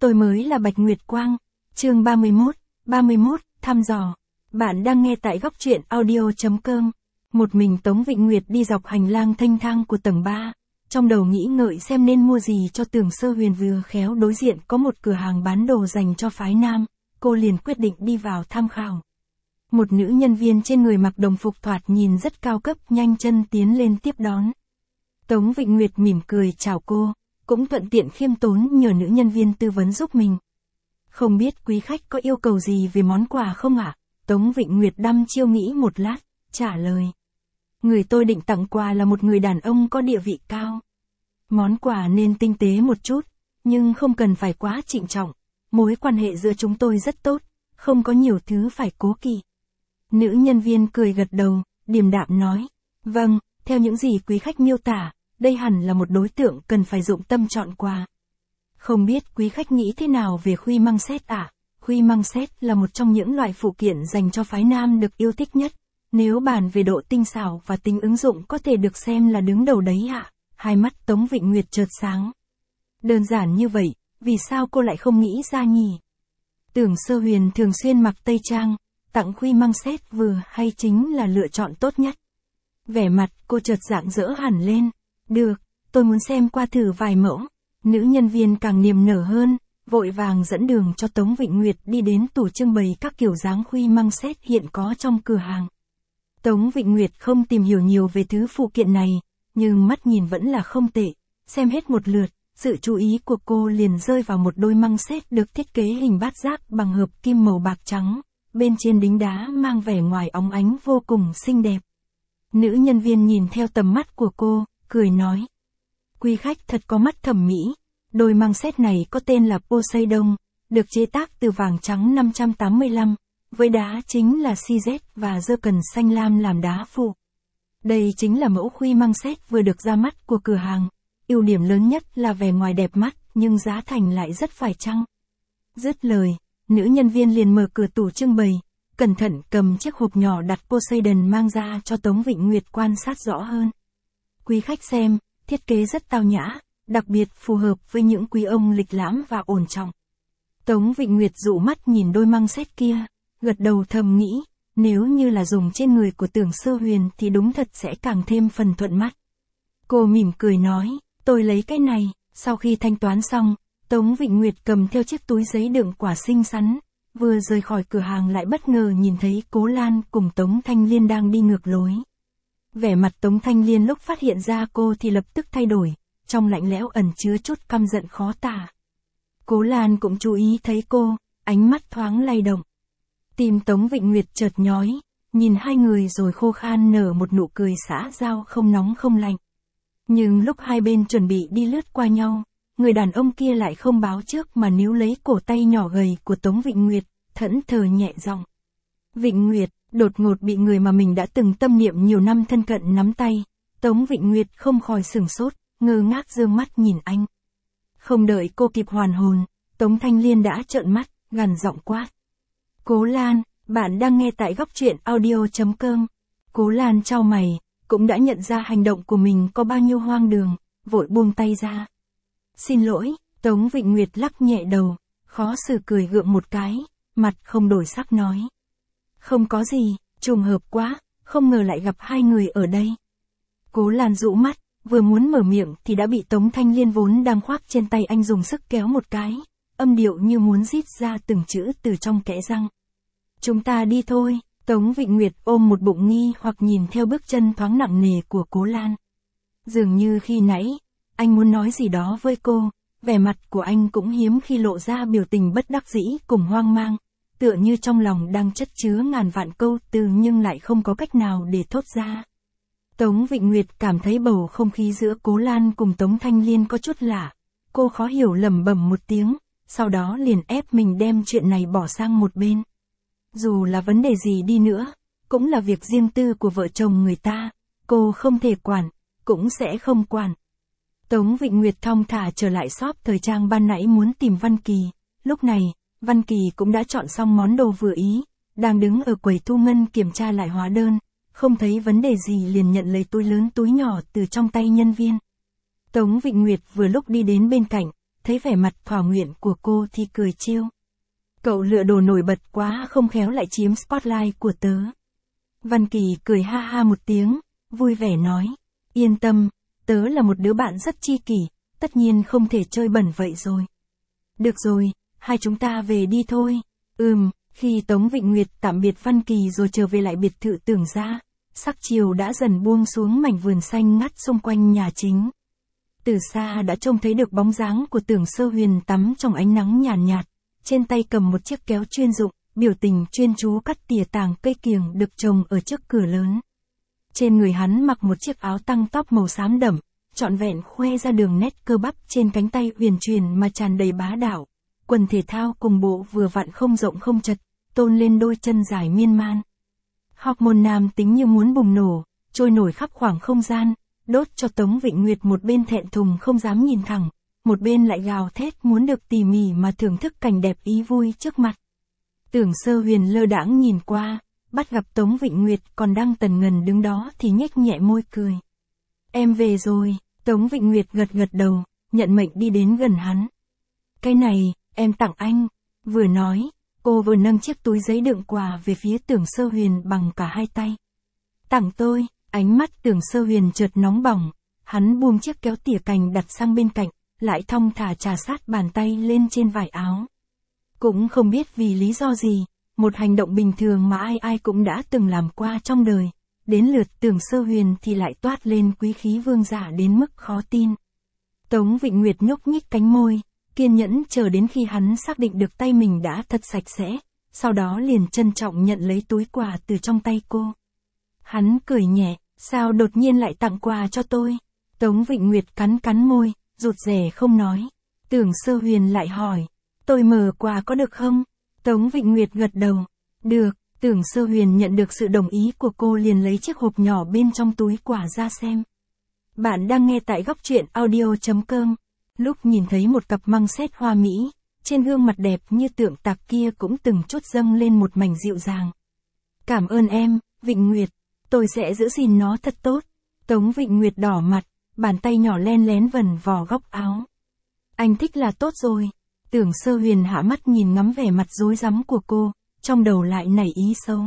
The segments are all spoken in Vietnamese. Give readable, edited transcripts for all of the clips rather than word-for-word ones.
Tôi mới là Bạch Nguyệt Quang. Chương 31, thăm dò. Bạn đang nghe tại góc truyện audio.com. Một mình Tống Vịnh Nguyệt đi dọc hành lang thanh thang của tầng 3, trong đầu nghĩ ngợi xem nên mua gì cho Tưởng Sơ Huyền. Vừa khéo đối diện có một cửa hàng bán đồ dành cho phái nam, cô liền quyết định đi vào tham khảo. Một nữ nhân viên trên người mặc đồng phục thoạt nhìn rất cao cấp nhanh chân tiến lên tiếp đón. Tống Vịnh Nguyệt mỉm cười chào cô, cũng thuận tiện khiêm tốn nhờ nữ nhân viên tư vấn giúp mình. Không biết quý khách có yêu cầu gì về món quà không ạ? Tống Vịnh Nguyệt đăm chiêu nghĩ một lát, trả lời. Người tôi định tặng quà là một người đàn ông có địa vị cao. Món quà nên tinh tế một chút, nhưng không cần phải quá trịnh trọng. Mối quan hệ giữa chúng tôi rất tốt, không có nhiều thứ phải cố kỵ. Nữ nhân viên cười gật đầu, điềm đạm nói. Vâng, theo những gì quý khách miêu tả, đây hẳn là một đối tượng cần phải dụng tâm chọn quà. Không biết quý khách nghĩ thế nào về khuy măng xét ạ? Khuy măng xét là một trong những loại phụ kiện dành cho phái nam được yêu thích nhất. Nếu bàn về độ tinh xảo và tính ứng dụng có thể được xem là đứng đầu đấy ạ. Hai mắt Tống Vịnh Nguyệt chợt sáng. Đơn giản như vậy, vì sao cô lại không nghĩ ra nhỉ? Tưởng Sơ Huyền thường xuyên mặc tây trang, tặng khuy măng xét vừa hay chính là lựa chọn tốt nhất. Vẻ mặt cô chợt rạng rỡ hẳn lên. Được, tôi muốn xem qua thử vài mẫu. Nữ nhân viên càng niềm nở hơn, vội vàng dẫn đường cho Tống Vịnh Nguyệt đi đến tủ trưng bày các kiểu dáng khuy măng xét hiện có trong cửa hàng. Tống Vịnh Nguyệt không tìm hiểu nhiều về thứ phụ kiện này, nhưng mắt nhìn vẫn là không tệ. Xem hết một lượt, sự chú ý của cô liền rơi vào một đôi măng xét được thiết kế hình bát giác bằng hợp kim màu bạc trắng, bên trên đính đá mang vẻ ngoài óng ánh vô cùng xinh đẹp. Nữ nhân viên nhìn theo tầm mắt của cô, cười nói. Quý khách thật có mắt thẩm mỹ. Đôi măng xét này có tên là Poseidon, được chế tác từ vàng trắng 585, với đá chính là CZ và zircon xanh lam làm đá phụ. Đây chính là mẫu khuy măng xét vừa được ra mắt của cửa hàng. Ưu điểm lớn nhất là vẻ ngoài đẹp mắt, nhưng giá thành lại rất phải chăng. Dứt lời, nữ nhân viên liền mở cửa tủ trưng bày, cẩn thận cầm chiếc hộp nhỏ đặt Poseidon mang ra cho Tống Vịnh Nguyệt quan sát rõ hơn. Quý khách xem, thiết kế rất tao nhã, đặc biệt phù hợp với những quý ông lịch lãm và ổn trọng. Tống Vịnh Nguyệt dụ mắt nhìn đôi măng xét kia, gật đầu thầm nghĩ, nếu như là dùng trên người của Tưởng Sơ Huyền thì đúng thật sẽ càng thêm phần thuận mắt. Cô mỉm cười nói, tôi lấy cái này. Sau khi thanh toán xong, Tống Vịnh Nguyệt cầm theo chiếc túi giấy đựng quả xinh xắn, vừa rời khỏi cửa hàng lại bất ngờ nhìn thấy Cố Lan cùng Tống Thanh Liên đang đi ngược lối. Vẻ mặt Tống Thanh Liên lúc phát hiện ra cô thì lập tức thay đổi, trong lạnh lẽo ẩn chứa chút căm giận khó tả. Cố Lan cũng chú ý thấy cô, ánh mắt thoáng lay động. Tim Tống Vịnh Nguyệt chợt nhói, nhìn hai người rồi khô khan nở một nụ cười xã giao không nóng không lạnh. Nhưng lúc hai bên chuẩn bị đi lướt qua nhau, người đàn ông kia lại không báo trước mà níu lấy cổ tay nhỏ gầy của Tống Vịnh Nguyệt, thẫn thờ nhẹ giọng. Vịnh Nguyệt, đột ngột bị người mà mình đã từng tâm niệm nhiều năm thân cận nắm tay, Tống Vịnh Nguyệt không khỏi sửng sốt, ngơ ngác dương mắt nhìn anh. Không đợi cô kịp hoàn hồn, Tống Thanh Liên đã trợn mắt, gằn giọng quát. Cố Lan, bạn đang nghe tại góc truyện audio.com. Cố Lan chau mày, cũng đã nhận ra hành động của mình có bao nhiêu hoang đường, vội buông tay ra. Xin lỗi, Tống Vịnh Nguyệt lắc nhẹ đầu, khó xử cười gượng một cái, mặt không đổi sắc nói. Không có gì, trùng hợp quá, không ngờ lại gặp hai người ở đây. Cố Lan dụ mắt, vừa muốn mở miệng thì đã bị Tống Thanh Liên vốn đang khoác trên tay anh dùng sức kéo một cái, âm điệu như muốn rít ra từng chữ từ trong kẽ răng. Chúng ta đi thôi. Tống Vịnh Nguyệt ôm một bụng nghi hoặc nhìn theo bước chân thoáng nặng nề của Cố Lan. Dường như khi nãy, anh muốn nói gì đó với cô, vẻ mặt của anh cũng hiếm khi lộ ra biểu tình bất đắc dĩ cùng hoang mang, tựa như trong lòng đang chất chứa ngàn vạn câu từ nhưng lại không có cách nào để thốt ra. Tống Vịnh Nguyệt cảm thấy bầu không khí giữa Cố Lan cùng Tống Thanh Liên có chút lạ, cô khó hiểu lẩm bẩm một tiếng, sau đó liền ép mình đem chuyện này bỏ sang một bên. Dù là vấn đề gì đi nữa, cũng là việc riêng tư của vợ chồng người ta, cô không thể quản, cũng sẽ không quản. Tống Vịnh Nguyệt thong thả trở lại shop thời trang ban nãy muốn tìm Văn Kỳ, lúc này, Văn Kỳ cũng đã chọn xong món đồ vừa ý, đang đứng ở quầy thu ngân kiểm tra lại hóa đơn, không thấy vấn đề gì liền nhận lấy túi lớn túi nhỏ từ trong tay nhân viên. Tống Vịnh Nguyệt vừa lúc đi đến bên cạnh, thấy vẻ mặt thỏa nguyện của cô thì cười trêu. Cậu lựa đồ nổi bật quá, không khéo lại chiếm spotlight của tớ. Văn Kỳ cười ha ha một tiếng, vui vẻ nói, yên tâm, tớ là một đứa bạn rất chi kỷ, tất nhiên không thể chơi bẩn vậy rồi. Được rồi, hai chúng ta về đi thôi. Khi Tống Vịnh Nguyệt tạm biệt Văn Kỳ rồi trở về lại biệt thự Tưởng gia, sắc chiều đã dần buông xuống mảnh vườn xanh ngắt xung quanh nhà chính. Từ xa đã trông thấy được bóng dáng của Tưởng Sơ Huyền tắm trong ánh nắng nhàn nhạt, trên tay cầm một chiếc kéo chuyên dụng, biểu tình chuyên chú cắt tỉa tàng cây kiểng được trồng ở trước cửa lớn. Trên người hắn mặc một chiếc áo tăng tóc màu xám đậm, trọn vẹn khoe ra đường nét cơ bắp trên cánh tay huyền truyền mà tràn đầy bá đạo. Quần thể thao cùng bộ vừa vặn không rộng không chật, tôn lên đôi chân dài miên man. Hormone nam tính như muốn bùng nổ, trôi nổi khắp khoảng không gian, đốt cho Tống Vịnh Nguyệt một bên thẹn thùng không dám nhìn thẳng, một bên lại gào thét muốn được tỉ mỉ mà thưởng thức cảnh đẹp ý vui trước mặt. Tưởng Sơ Huyền lơ đãng nhìn qua, bắt gặp Tống Vịnh Nguyệt còn đang tần ngần đứng đó thì nhếch nhẹ môi cười. Em về rồi, Tống Vịnh Nguyệt gật gật đầu, nhận mệnh đi đến gần hắn. Cái này, em tặng anh. Vừa nói, cô vừa nâng chiếc túi giấy đựng quà về phía Tưởng Sơ Huyền bằng cả hai tay. Tặng tôi, ánh mắt Tưởng Sơ Huyền chợt nóng bỏng, hắn buông chiếc kéo tỉa cành đặt sang bên cạnh, lại thong thả trà sát bàn tay lên trên vải áo. Cũng không biết vì lý do gì, một hành động bình thường mà ai ai cũng đã từng làm qua trong đời, đến lượt Tưởng Sơ Huyền thì lại toát lên quý khí vương giả đến mức khó tin. Tống Vịnh Nguyệt nhúc nhích cánh môi, kiên nhẫn chờ đến khi hắn xác định được tay mình đã thật sạch sẽ, sau đó liền trân trọng nhận lấy túi quà từ trong tay cô. Hắn cười nhẹ, sao đột nhiên lại tặng quà cho tôi? Tống Vịnh Nguyệt cắn cắn môi, rụt rè không nói. Tưởng Sơ Huyền lại hỏi, tôi mở quà có được không? Tống Vịnh Nguyệt gật đầu. Được, Tưởng Sơ Huyền nhận được sự đồng ý của cô liền lấy chiếc hộp nhỏ bên trong túi quà ra xem. Bạn đang nghe tại góc truyện audio.com. Lúc nhìn thấy một cặp măng sét hoa mỹ, trên gương mặt đẹp như tượng tạc kia cũng từng chút dâng lên một mảnh dịu dàng. Cảm ơn em, Vịnh Nguyệt, tôi sẽ giữ gìn nó thật tốt. Tống Vịnh Nguyệt đỏ mặt, bàn tay nhỏ len lén vần vò góc áo. Anh thích là tốt rồi. Tưởng Sơ Huyền hạ mắt nhìn ngắm vẻ mặt rối rắm của cô, trong đầu lại nảy ý xấu.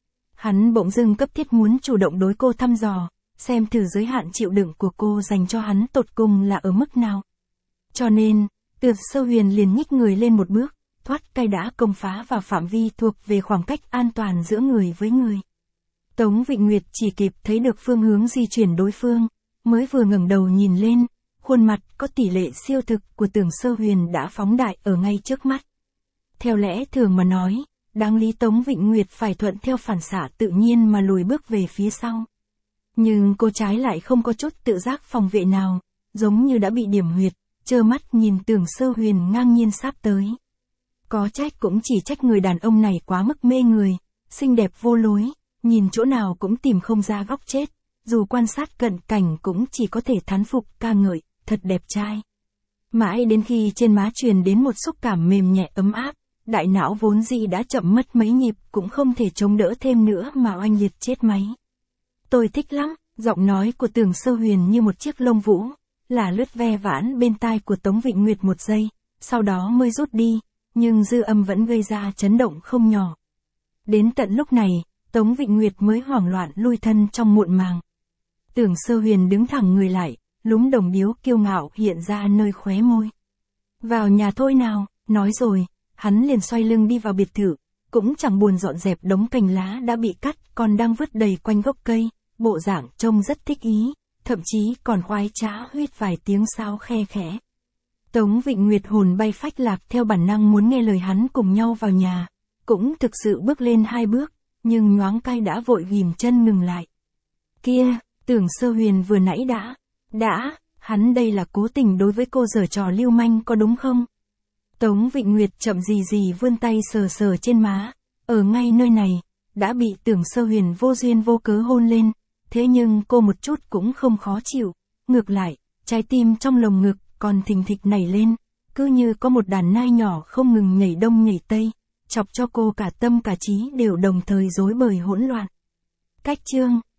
Hắn bỗng dưng cấp thiết muốn chủ động đối cô thăm dò, xem thử giới hạn chịu đựng của cô dành cho hắn tột cùng là ở mức nào. Cho nên, Tưởng Sơ Huyền liền nhích người lên một bước, thoát cây đã công phá vào phạm vi thuộc về khoảng cách an toàn giữa người với người. Tống Vịnh Nguyệt chỉ kịp thấy được phương hướng di chuyển đối phương, mới vừa ngẩng đầu nhìn lên, khuôn mặt có tỷ lệ siêu thực của Tưởng Sơ Huyền đã phóng đại ở ngay trước mắt. Theo lẽ thường mà nói, đáng lý Tống Vịnh Nguyệt phải thuận theo phản xạ tự nhiên mà lùi bước về phía sau. Nhưng cô trái lại không có chút tự giác phòng vệ nào, giống như đã bị điểm huyệt, trơ mắt nhìn Tưởng Sơ Huyền ngang nhiên sáp tới. Có trách cũng chỉ trách người đàn ông này quá mức mê người, xinh đẹp vô lối, nhìn chỗ nào cũng tìm không ra góc chết, dù quan sát cận cảnh cũng chỉ có thể thán phục ca ngợi, thật đẹp trai. Mãi đến khi trên má truyền đến một xúc cảm mềm nhẹ ấm áp, đại não vốn dĩ đã chậm mất mấy nhịp cũng không thể chống đỡ thêm nữa mà oanh liệt chết máy. Tôi thích lắm, giọng nói của Tưởng Sơ Huyền như một chiếc lông vũ, là lướt ve vãn bên tai của Tống Vịnh Nguyệt một giây, sau đó mới rút đi, nhưng dư âm vẫn gây ra chấn động không nhỏ. Đến tận lúc này, Tống Vịnh Nguyệt mới hoảng loạn lui thân trong muộn màng. Tưởng Sơ Huyền đứng thẳng người lại, lúm đồng điếu kiêu ngạo hiện ra nơi khóe môi. Vào nhà thôi nào, nói rồi, hắn liền xoay lưng đi vào biệt thự, cũng chẳng buồn dọn dẹp đống cành lá đã bị cắt còn đang vứt đầy quanh gốc cây, bộ dạng trông rất thích ý, thậm chí còn khoái trá huýt vài tiếng sáo khe khẽ. Tống Vịnh Nguyệt hồn bay phách lạc theo bản năng muốn nghe lời hắn cùng nhau vào nhà, cũng thực sự bước lên 2 bước, nhưng nhoáng cái đã vội ghìm chân ngừng lại. Kia, Tưởng Sơ Huyền vừa nãy hắn đây là cố tình đối với cô giở trò lưu manh có đúng không? Tống Vịnh Nguyệt chậm gì vươn tay sờ sờ trên má, ở ngay nơi này, đã bị Tưởng Sơ Huyền vô duyên vô cớ hôn lên, thế nhưng cô một chút cũng không khó chịu, ngược lại, trái tim trong lồng ngực còn thình thịch nảy lên, cứ như có một đàn nai nhỏ không ngừng nhảy đông nhảy tây, chọc cho cô cả tâm cả trí đều đồng thời rối bời hỗn loạn. Cách chương